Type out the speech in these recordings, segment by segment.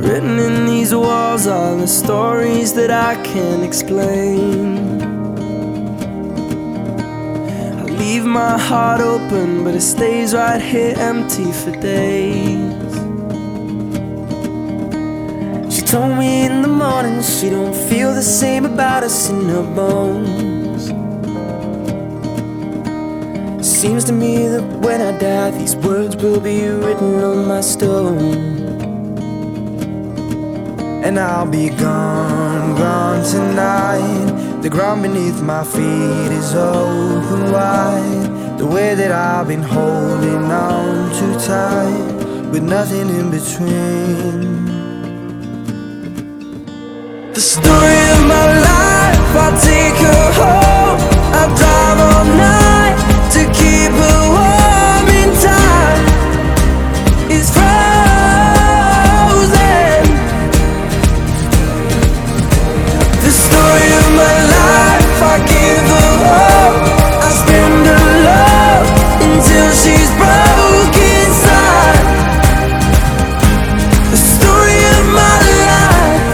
Written in these walls are the stories that I can't explain. I leave my heart open, but it stays right here empty for days. She told me in the morning she don't feel the same about us in her bones. Seems to me that when I die, these words will be written on my stone. And I'll be gone, gone tonight. The ground beneath my feet is open wide. The way that I've been holding on too tight, with nothing in between. The story of my life, I'll take her home. I'll drive all night to keep her warm in time. It's frozen. The story of my life, I give her hope. I spend her love until she's broke inside. The story of my life.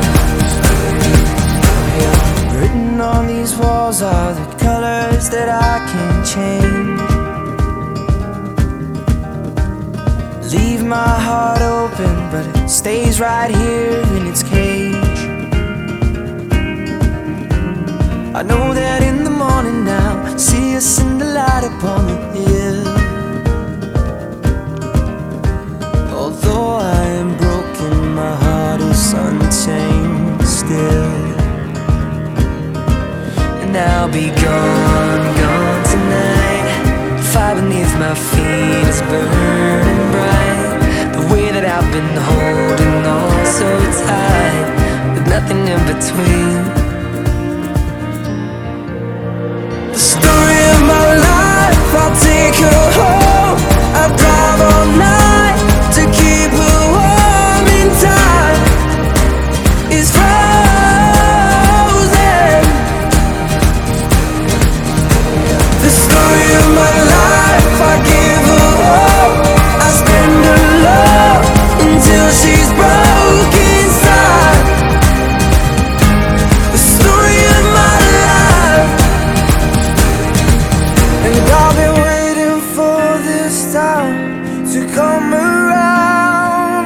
Written on these walls are the colors that I can't change. Leave my heart open, but it stays right here in its cage. I know that in the morning now, see us in the light upon the hill. Although I am broken, my heart is unchained still. And I'll be gone, gone tonight. The fire beneath my feet is burning bright. The way that I've been holding on so tight, with nothing in between. The story of my life, I'll take her home. I'll drive all night to keep her warm in time. It's frozen. The story of my life, I give her hope. I spend her love until she's broke inside. The story of my life. And I've been waiting for this time to come around.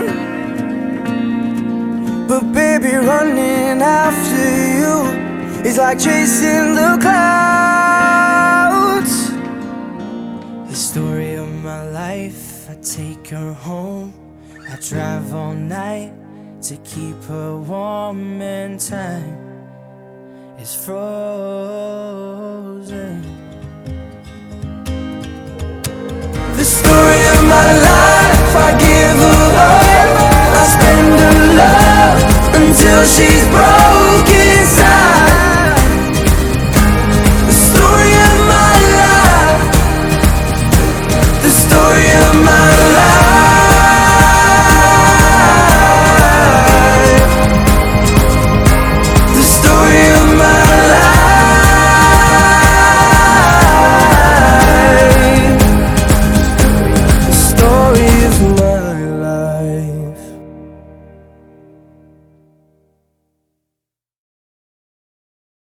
But baby, running after you is like chasing the clouds. The story of my life, I take her home. I drive all night to keep her warm and time is frozen. The story of my life, I give her hope. I spend her love until she's